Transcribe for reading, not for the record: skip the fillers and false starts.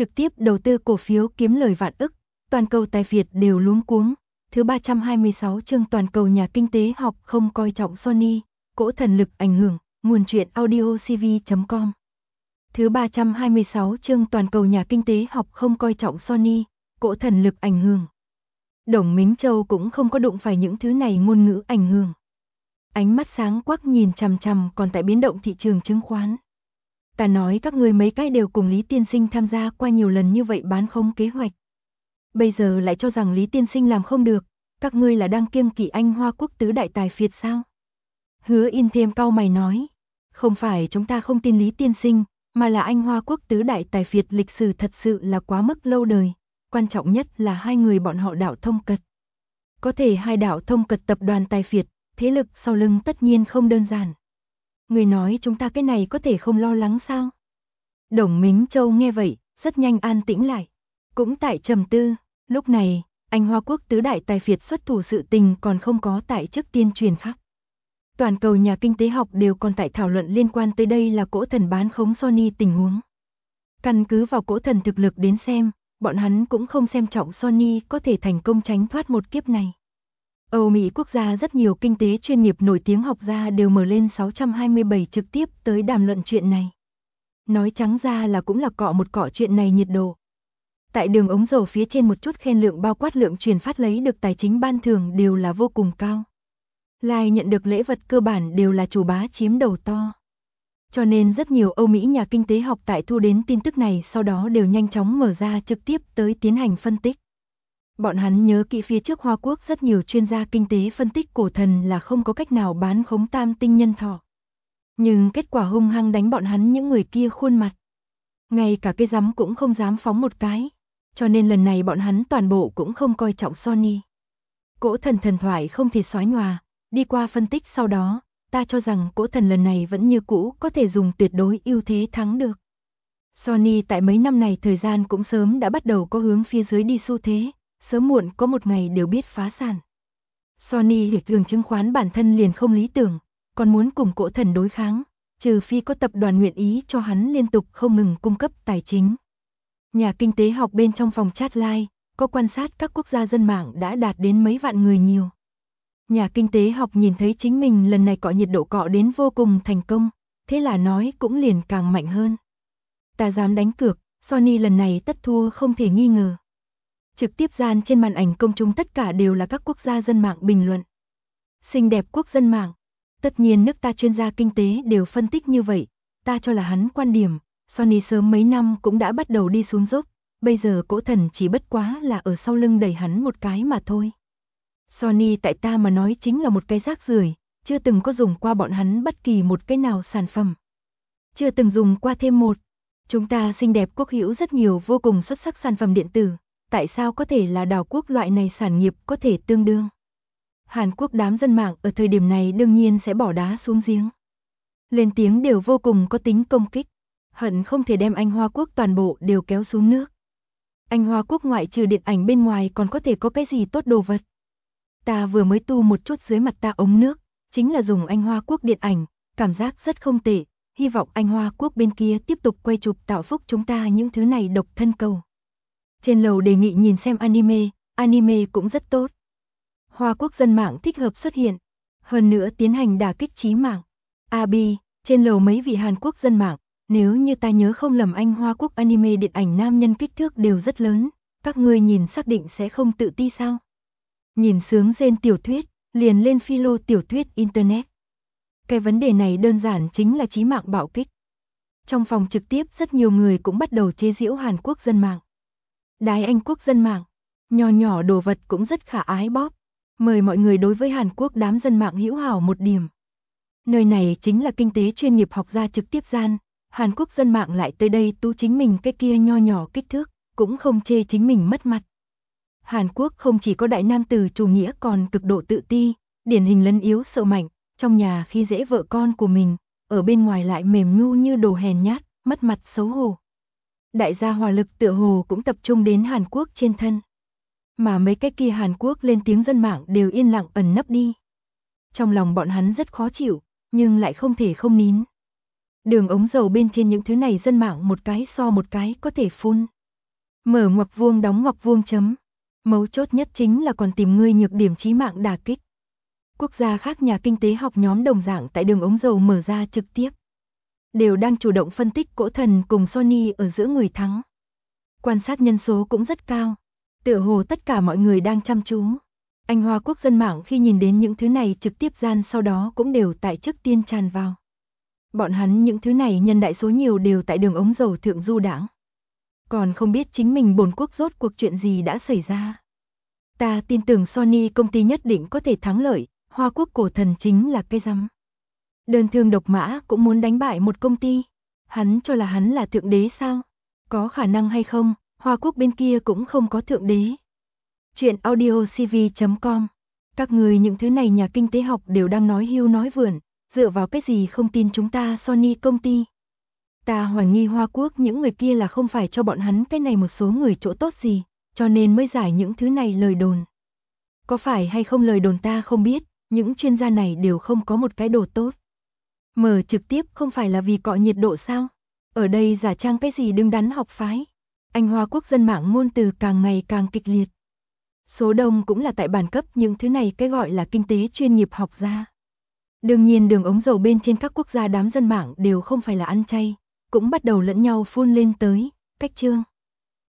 trực tiếp đầu tư cổ phiếu kiếm lời vạn ức, toàn cầu tài phiệt đều luống cuống. Thứ 326 chương toàn cầu nhà kinh tế học không coi trọng Sony, cỗ thần lực ảnh hưởng, nguồn truyện audio cv.com. Thứ 326 chương toàn cầu nhà kinh tế học không coi trọng Sony, cỗ thần lực ảnh hưởng. Đồng Mính Châu cũng không có đụng phải những thứ này ngôn ngữ ảnh hưởng. Ánh mắt sáng quắc nhìn chằm chằm còn tại biến động thị trường chứng khoán. Ta nói các ngươi mấy cái đều cùng Lý Tiên Sinh tham gia qua nhiều lần như vậy bán không kế hoạch. Bây giờ lại cho rằng Lý Tiên Sinh làm không được, các ngươi là đang kiêng kỵ anh Hoa Quốc tứ đại tài phiệt sao? Hứa In thêm cau mày nói, không phải chúng ta không tin Lý Tiên Sinh, mà là anh Hoa Quốc tứ đại tài phiệt lịch sử thật sự là quá mức lâu đời, quan trọng nhất là hai người bọn họ đạo thông cật. Có thể hai đạo thông cật tập đoàn tài phiệt, thế lực sau lưng tất nhiên không đơn giản. Người nói chúng ta cái này có thể không lo lắng sao? Đồng Mính Châu nghe vậy, rất nhanh an tĩnh lại. Cũng tại trầm tư, lúc này, anh Hoa Quốc tứ đại tài phiệt xuất thủ sự tình còn không có tại trước tiên truyền khắp. Toàn cầu nhà kinh tế học đều còn tại thảo luận liên quan tới đây là cỗ thần bán khống Sony tình huống. Căn cứ vào cỗ thần thực lực đến xem, bọn hắn cũng không xem trọng Sony có thể thành công tránh thoát một kiếp này. Âu Mỹ quốc gia rất nhiều kinh tế chuyên nghiệp nổi tiếng học gia đều mở lên 627 trực tiếp tới đàm luận chuyện này. Nói trắng ra là cũng là cọ một cọ chuyện này nhiệt độ. Tại đường ống dầu phía trên một chút khen lượng bao quát lượng truyền phát lấy được tài chính ban thưởng đều là vô cùng cao. Lai nhận được lễ vật cơ bản đều là chủ bá chiếm đầu to. Cho nên rất nhiều Âu Mỹ nhà kinh tế học tại thu đến tin tức này sau đó đều nhanh chóng mở ra trực tiếp tới tiến hành phân tích. Bọn hắn nhớ kỹ phía trước Hoa Quốc rất nhiều chuyên gia kinh tế phân tích cổ thần là không có cách nào bán khống tam tinh nhân thọ. Nhưng kết quả hung hăng đánh bọn hắn những người kia khuôn mặt. Ngay cả cái rắm cũng không dám phóng một cái. Cho nên lần này bọn hắn toàn bộ cũng không coi trọng Sony. Cỗ thần thần thoại không thể xóa nhòa, đi qua phân tích sau đó, ta cho rằng cỗ thần lần này vẫn như cũ có thể dùng tuyệt đối ưu thế thắng được. Sony tại mấy năm này thời gian cũng sớm đã bắt đầu có hướng phía dưới đi xu thế, sớm muộn có một ngày đều biết phá sản. Sony thị trường chứng khoán bản thân liền không lý tưởng, còn muốn cùng cỗ thần đối kháng, trừ phi có tập đoàn nguyện ý cho hắn liên tục không ngừng cung cấp tài chính. Nhà kinh tế học bên trong phòng chat live, có quan sát các quốc gia dân mạng đã đạt đến mấy vạn người nhiều. Nhà kinh tế học nhìn thấy chính mình lần này cọ nhiệt độ cọ đến vô cùng thành công, thế là nói cũng liền càng mạnh hơn. Ta dám đánh cược, Sony lần này tất thua không thể nghi ngờ. Trực tiếp gian trên màn ảnh công chúng tất cả đều là các quốc gia dân mạng bình luận. Xinh đẹp quốc dân mạng, tất nhiên nước ta chuyên gia kinh tế đều phân tích như vậy, ta cho là hắn quan điểm. Sony sớm mấy năm cũng đã bắt đầu đi xuống dốc, bây giờ cỗ thần chỉ bất quá là ở sau lưng đẩy hắn một cái mà thôi. Sony tại ta mà nói chính là một cái rác rưởi, chưa từng có dùng qua bọn hắn bất kỳ một cái nào sản phẩm. Chưa từng dùng qua thêm một. Chúng ta xinh đẹp quốc hữu rất nhiều vô cùng xuất sắc sản phẩm điện tử, tại sao có thể là đảo quốc loại này sản nghiệp có thể tương đương. Hàn Quốc đám dân mạng ở thời điểm này đương nhiên sẽ bỏ đá xuống giếng. Lên tiếng đều vô cùng có tính công kích. Hận không thể đem anh Hoa Quốc toàn bộ đều kéo xuống nước. Anh Hoa Quốc ngoại trừ điện ảnh bên ngoài còn có thể có cái gì tốt đồ vật. Ta vừa mới tu một chút dưới mặt ta ống nước, chính là dùng anh Hoa Quốc điện ảnh, cảm giác rất không tệ, hy vọng anh Hoa Quốc bên kia tiếp tục quay chụp tạo phúc chúng ta những thứ này độc thân cầu. Trên lầu đề nghị nhìn xem anime cũng rất tốt. Hoa Quốc dân mạng thích hợp xuất hiện, hơn nữa tiến hành đả kích chí mạng. Trên lầu mấy vị Hàn Quốc dân mạng, nếu như ta nhớ không lầm anh Hoa Quốc anime điện ảnh nam nhân kích thước đều rất lớn, các ngươi nhìn xác định sẽ không tự ti sao? Nhìn sướng rên tiểu thuyết, liền lên philo tiểu thuyết internet. Cái vấn đề này đơn giản chính là chí mạng bạo kích. Trong phòng trực tiếp rất nhiều người cũng bắt đầu chế giễu Hàn Quốc dân mạng. Đái Anh Quốc dân mạng, nhỏ nhỏ đồ vật cũng rất khả ái bóp. Mời mọi người đối với Hàn Quốc đám dân mạng hữu hảo một điểm. Nơi này chính là kinh tế chuyên nghiệp học gia trực tiếp gian. Hàn Quốc dân mạng lại tới đây tú chính mình cái kia nho nhỏ kích thước, cũng không chê chính mình mất mặt. Hàn Quốc không chỉ có đại nam tử chủ nghĩa còn cực độ tự ti, điển hình lấn yếu sợ mạnh, trong nhà khi dễ vợ con của mình, ở bên ngoài lại mềm nhu như đồ hèn nhát, mất mặt xấu hổ. Đại gia hỏa lực tựa hồ cũng tập trung đến Hàn Quốc trên thân. Mà mấy cái kia Hàn Quốc lên tiếng dân mạng đều yên lặng ẩn nấp đi. Trong lòng bọn hắn rất khó chịu, nhưng lại không thể không nín. Đường ống dầu bên trên những thứ này dân mạng một cái so một cái có thể phun. Mở ngoặc vuông đóng ngoặc vuông chấm. Mấu chốt nhất chính là còn tìm ngươi nhược điểm chí mạng đả kích. Quốc gia khác nhà kinh tế học nhóm đồng dạng tại đường ống dầu mở ra trực tiếp. Đều đang chủ động phân tích Cỗ Thần cùng Sony ở giữa người thắng. Quan sát nhân số cũng rất cao. Tựa hồ tất cả mọi người đang chăm chú. Anh Hoa Quốc dân mạng khi nhìn đến những thứ này trực tiếp gian sau đó cũng đều tại trước tiên tràn vào. Bọn hắn những thứ này nhân đại số nhiều đều tại đường ống dầu thượng du đãng. Còn không biết chính mình bổn quốc rốt cuộc chuyện gì đã xảy ra. Ta tin tưởng Sony công ty nhất định có thể thắng lợi, Hoa Quốc Cổ Thần chính là cái rắm. Đơn thương độc mã cũng muốn đánh bại một công ty. Hắn cho là hắn là thượng đế sao? Có khả năng hay không, Hoa Quốc bên kia cũng không có thượng đế. Chuyện audiocv.com. Các người những thứ này nhà kinh tế học đều đang nói hưu nói vượn, dựa vào cái gì không tin chúng ta Sony công ty. Ta hoài nghi Hoa Quốc những người kia là không phải cho bọn hắn cái này một số người chỗ tốt gì, cho nên mới giải những thứ này lời đồn. Có phải hay không lời đồn ta không biết, những chuyên gia này đều không có một cái đồ tốt. Mở trực tiếp không phải là vì cọ nhiệt độ sao? Ở đây giả trang cái gì đứng đắn học phái. Anh Hoa Quốc dân mạng ngôn từ càng ngày càng kịch liệt. Số đông cũng là tại bản cấp những thứ này cái gọi là kinh tế chuyên nghiệp học ra. Đương nhiên đường ống dầu bên trên các quốc gia đám dân mạng đều không phải là ăn chay, cũng bắt đầu lẫn nhau phun lên tới, cách chương.